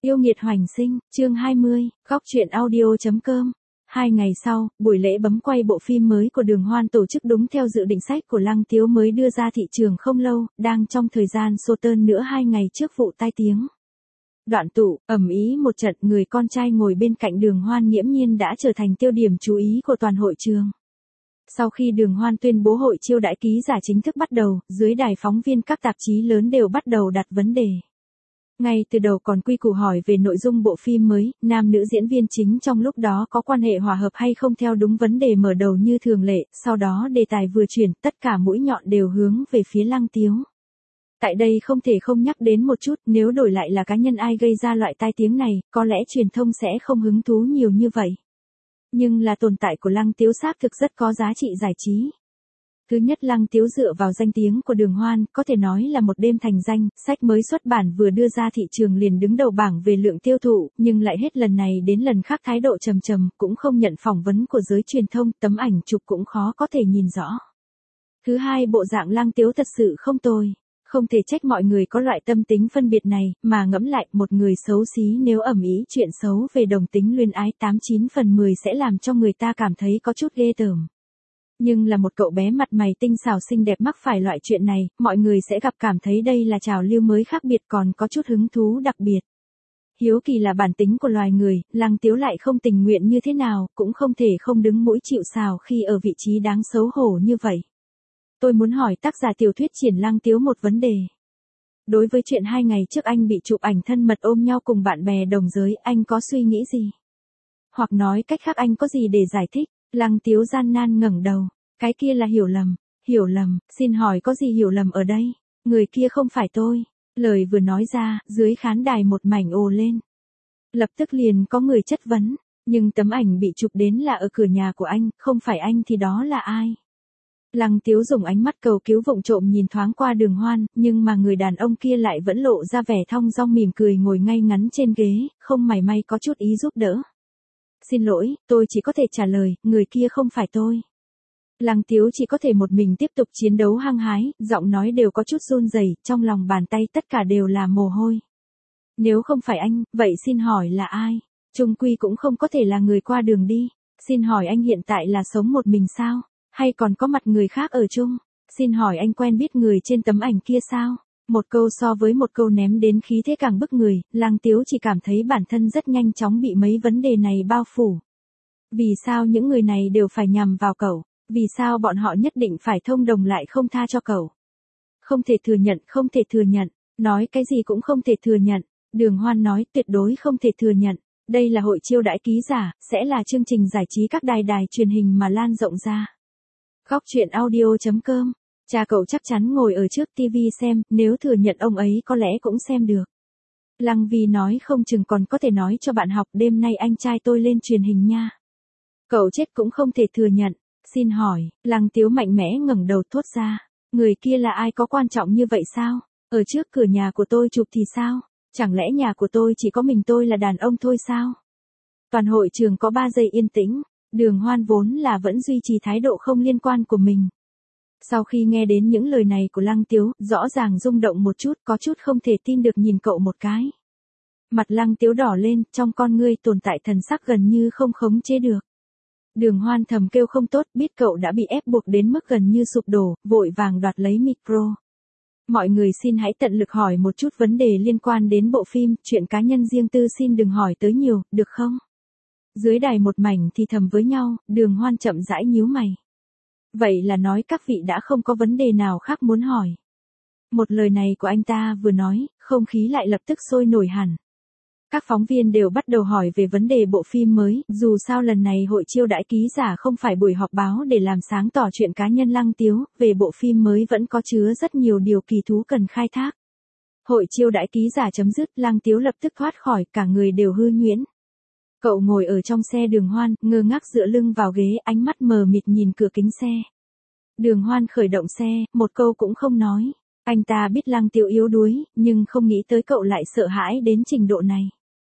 Yêu nghiệt hoành sinh, chương 20, góc truyện audio.com. 2 ngày sau, buổi lễ bấm quay bộ phim mới của Đường Hoan tổ chức đúng theo dự định sách của Lăng Tiếu mới đưa ra thị trường không lâu, đang trong thời gian xô tơn nữa 2 ngày trước vụ tai tiếng. Đoạn tụ, ầm ĩ một trận, người con trai ngồi bên cạnh Đường Hoan nghiễm nhiên đã trở thành tiêu điểm chú ý của toàn hội trường. Sau khi Đường Hoan tuyên bố hội chiêu đãi ký giả chính thức bắt đầu, dưới đài phóng viên các tạp chí lớn đều bắt đầu đặt vấn đề. Ngay từ đầu còn quy củ hỏi về nội dung bộ phim mới, nam nữ diễn viên chính trong lúc đó có quan hệ hòa hợp hay không theo đúng vấn đề mở đầu như thường lệ, sau đó đề tài vừa chuyển, tất cả mũi nhọn đều hướng về phía Lăng Tiếu. Tại đây không thể không nhắc đến một chút, nếu đổi lại là cá nhân ai gây ra loại tai tiếng này, có lẽ truyền thông sẽ không hứng thú nhiều như vậy. Nhưng là tồn tại của Lăng Tiếu xác thực rất có giá trị giải trí. Thứ nhất, Lăng Tiếu dựa vào danh tiếng của Đường Hoan, có thể nói là một đêm thành danh, sách mới xuất bản vừa đưa ra thị trường liền đứng đầu bảng về lượng tiêu thụ, nhưng lại hết lần này đến lần khác thái độ trầm trầm, cũng không nhận phỏng vấn của giới truyền thông, tấm ảnh chụp cũng khó có thể nhìn rõ. Thứ hai, bộ dạng Lăng Tiếu thật sự không tồi. Không thể trách mọi người có loại tâm tính phân biệt này, mà ngẫm lại, một người xấu xí nếu ầm ĩ chuyện xấu về đồng tính luyến ái 89 phần 10 sẽ làm cho người ta cảm thấy có chút ghê tởm. Nhưng là một cậu bé mặt mày tinh xảo xinh đẹp mắc phải loại chuyện này, mọi người sẽ gặp cảm thấy đây là trào lưu mới khác biệt, còn có chút hứng thú đặc biệt. Hiếu kỳ là bản tính của loài người, Lăng Tiếu lại không tình nguyện như thế nào, cũng không thể không đứng mũi chịu sào khi ở vị trí đáng xấu hổ như vậy. Tôi muốn hỏi tác giả tiểu thuyết Triển Lăng Tiếu một vấn đề. Đối với chuyện 2 ngày trước anh bị chụp ảnh thân mật ôm nhau cùng bạn bè đồng giới, anh có suy nghĩ gì? Hoặc nói cách khác, anh có gì để giải thích? Lăng Tiếu gian nan ngẩng đầu. Cái kia là hiểu lầm, xin hỏi có gì hiểu lầm ở đây? Người kia không phải tôi. Lời vừa nói ra, dưới khán đài một mảnh ồ lên. Lập tức liền có người chất vấn, nhưng tấm ảnh bị chụp đến là ở cửa nhà của anh, không phải anh thì đó là ai? Lăng Tiếu dùng ánh mắt cầu cứu vụng trộm nhìn thoáng qua Đường Hoan, nhưng mà người đàn ông kia lại vẫn lộ ra vẻ thong dong mỉm cười ngồi ngay ngắn trên ghế, không mảy may có chút ý giúp đỡ. Xin lỗi, tôi chỉ có thể trả lời, người kia không phải tôi. Lăng Tiếu chỉ có thể một mình tiếp tục chiến đấu hăng hái, giọng nói đều có chút run rẩy, trong lòng bàn tay tất cả đều là mồ hôi. Nếu không phải anh, vậy xin hỏi là ai? Chung quy cũng không có thể là người qua đường đi. Xin hỏi anh hiện tại là sống một mình sao? Hay còn có mặt người khác ở chung? Xin hỏi anh quen biết người trên tấm ảnh kia sao? Một câu so với một câu ném đến khí thế càng bức người, Lăng Tiếu chỉ cảm thấy bản thân rất nhanh chóng bị mấy vấn đề này bao phủ. Vì sao những người này đều phải nhằm vào cậu? Vì sao bọn họ nhất định phải thông đồng lại không tha cho cậu? Không thể thừa nhận, nói cái gì cũng không thể thừa nhận. Đường Hoan nói tuyệt đối không thể thừa nhận. Đây là hội chiêu đãi ký giả, sẽ là chương trình giải trí các đài truyền hình mà lan rộng ra. Góc truyện audio.com. Cha cậu chắc chắn ngồi ở trước TV xem, nếu thừa nhận ông ấy có lẽ cũng xem được. Lăng Vi nói không chừng còn có thể nói cho bạn học đêm nay anh trai tôi lên truyền hình nha. Cậu chết cũng không thể thừa nhận. Xin hỏi, Lăng Tiếu mạnh mẽ ngẩng đầu thốt ra. Người kia là ai, có quan trọng như vậy sao? Ở trước cửa nhà của tôi chụp thì sao? Chẳng lẽ nhà của tôi chỉ có mình tôi là đàn ông thôi sao? Toàn hội trường có 3 giây yên tĩnh. Đường Hoan vốn là vẫn duy trì thái độ không liên quan của mình. Sau khi nghe đến những lời này của Lăng Tiếu, rõ ràng rung động một chút, có chút không thể tin được nhìn cậu một cái. Mặt Lăng Tiếu đỏ lên, trong con ngươi tồn tại thần sắc gần như không khống chế được. Đường Hoan thầm kêu không tốt, biết cậu đã bị ép buộc đến mức gần như sụp đổ, vội vàng đoạt lấy micro. Mọi người xin hãy tận lực hỏi một chút vấn đề liên quan đến bộ phim, chuyện cá nhân riêng tư xin đừng hỏi tới nhiều, được không? Dưới đài một mảnh thì thầm với nhau, Đường Hoan chậm rãi nhíu mày. Vậy là nói các vị đã không có vấn đề nào khác muốn hỏi. Một lời này của anh ta vừa nói, không khí lại lập tức sôi nổi hẳn. Các phóng viên đều bắt đầu hỏi về vấn đề bộ phim mới, dù sao lần này hội chiêu đãi ký giả không phải buổi họp báo để làm sáng tỏ chuyện cá nhân Lăng Tiếu, về bộ phim mới vẫn có chứa rất nhiều điều kỳ thú cần khai thác. Hội chiêu đãi ký giả chấm dứt, Lăng Tiếu lập tức thoát khỏi, cả người đều hư nhuyễn. Cậu ngồi ở trong xe Đường Hoan, ngơ ngác dựa lưng vào ghế, ánh mắt mờ mịt nhìn cửa kính xe. Đường Hoan khởi động xe, một câu cũng không nói. Anh ta biết Lăng Tiếu yếu đuối, nhưng không nghĩ tới cậu lại sợ hãi đến trình độ này.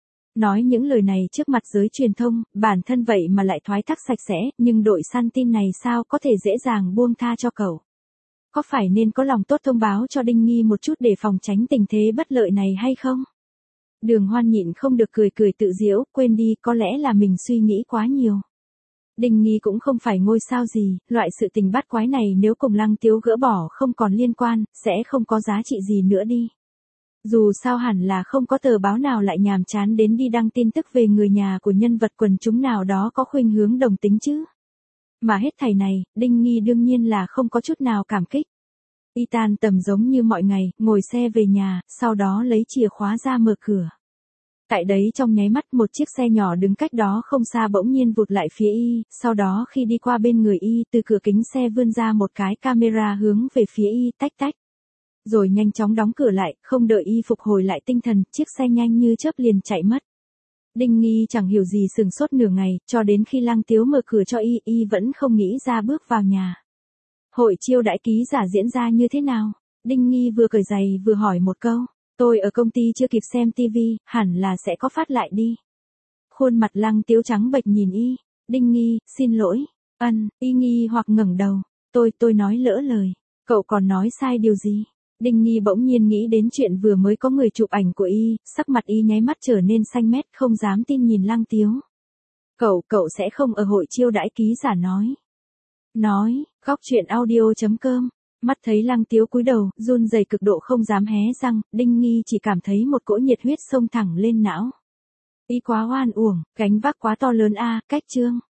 Nói những lời này trước mặt giới truyền thông, bản thân vậy mà lại thoái thác sạch sẽ, nhưng đội săn tin này sao có thể dễ dàng buông tha cho cậu. Có phải nên có lòng tốt thông báo cho Đinh Nghi một chút để phòng tránh tình thế bất lợi này hay không? Đường Hoan nhịn không được cười cười tự giễu, quên đi, có lẽ là mình suy nghĩ quá nhiều. Đinh Nghi cũng không phải ngôi sao gì, loại sự tình bát quái này nếu cùng Lăng Tiếu gỡ bỏ không còn liên quan, sẽ không có giá trị gì nữa đi. Dù sao hẳn là không có tờ báo nào lại nhàm chán đến đi đăng tin tức về người nhà của nhân vật quần chúng nào đó có khuynh hướng đồng tính chứ. Mà hết thảy này, Đinh Nghi đương nhiên là không có chút nào cảm kích. Y tan tầm giống như mọi ngày, ngồi xe về nhà, sau đó lấy chìa khóa ra mở cửa. Tại đấy trong nháy mắt một chiếc xe nhỏ đứng cách đó không xa bỗng nhiên vụt lại phía Y, sau đó khi đi qua bên người Y từ cửa kính xe vươn ra một cái camera hướng về phía Y tách tách. Rồi nhanh chóng đóng cửa lại, không đợi Y phục hồi lại tinh thần, chiếc xe nhanh như chớp liền chạy mất. Đinh Nghi chẳng hiểu gì sừng sốt nửa ngày, cho đến khi Lăng Tiếu mở cửa cho Y vẫn không nghĩ ra bước vào nhà. Hội chiêu đãi ký giả diễn ra như thế nào? Đinh Nghi vừa cởi giày vừa hỏi một câu. Tôi ở công ty chưa kịp xem tivi, hẳn là sẽ có phát lại đi. Khuôn mặt Lăng Tiếu trắng bệch nhìn Y. Đinh Nghi, xin lỗi. Y nghi hoặc ngẩng đầu. Tôi nói lỡ lời. Cậu còn nói sai điều gì? Đinh Nghi bỗng nhiên nghĩ đến chuyện vừa mới có người chụp ảnh của Y, sắc mặt Y nháy mắt trở nên xanh mét không dám tin nhìn Lăng Tiếu. Cậu sẽ không ở hội chiêu đãi ký giả nói, góc chuyện audio.com. Mắt thấy Lăng Tiếu cúi đầu, run rẩy cực độ không dám hé răng, Đinh Nghi chỉ cảm thấy một cỗ nhiệt huyết xông thẳng lên não. Y quá oan uổng, gánh vác quá to lớn a, cách chương.